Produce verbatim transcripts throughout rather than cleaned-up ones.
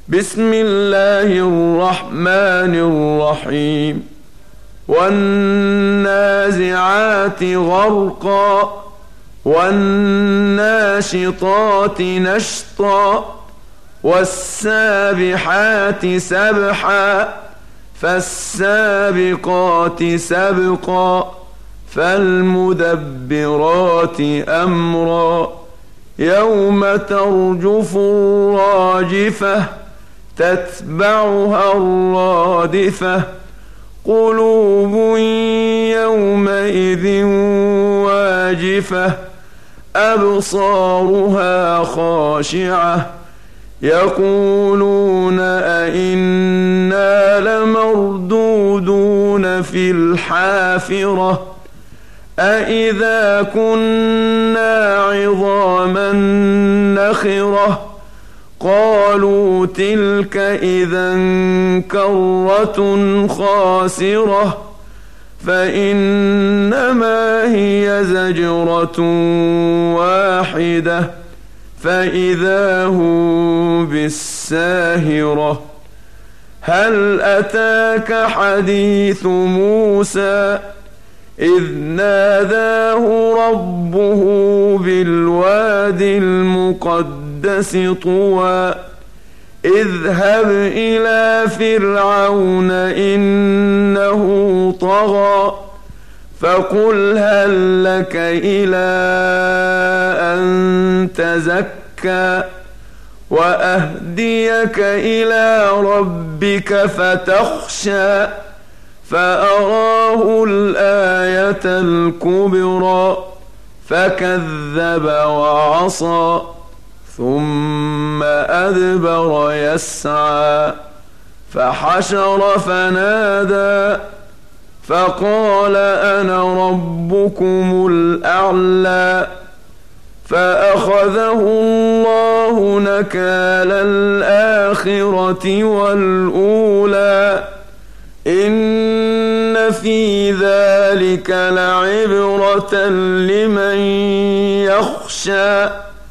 بسم الله الرحمن الرحيم والنازعات غرقا والناشطات نشطا والسابحات سبحا فالسابقات سبقا فالمدبرات أمرا يوم ترجف الراجفة تتبعها الرادفة قلوب يومئذ واجفة أبصارها خاشعة يقولون أئنا لمردودون في الحافرة أئذا كنا عظاما نخرة قالوا تلك إذا كرة خاسرة فإنما هي زجرة واحدة فإذا هم بالساهرة هل أتاك حديث موسى إذ ناداه ربه بالواد المقدس طوى اذهب إلى فرعون إنه طغى فقل هل لك إلى أن تزكى وأهديك إلى ربك فتخشى فأراه الآية الكبرى فكذب وعصى ثم أدبر يسعى فحشر فنادى فقال أنا ربكم الأعلى فأخذه الله نكال الآخرة والأولى إن في ذلك لعبرة لمن يخشى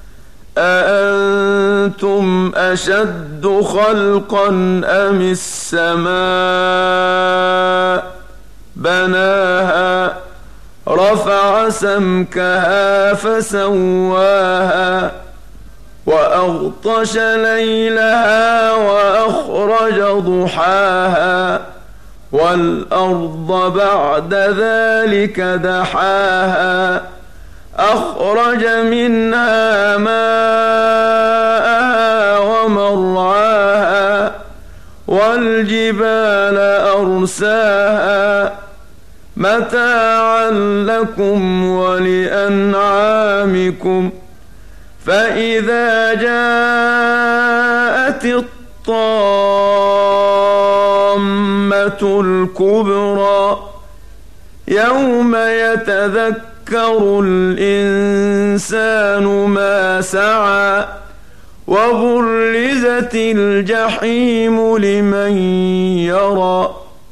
أأنتم أشد خلقا أم السماء بناها رفع سمكها فسواها وأغطش ليلها وأخرج ضحاها والأرض بعد ذلك دحاها أخرج منها ماءها ومرعاها والجبال أرساها متاعا لكم ولأنعامكم فإذا جاءت الطامة الكبرى يوم يتذكر الإنسان ما سعى وبرزت الجحيم لمن يرى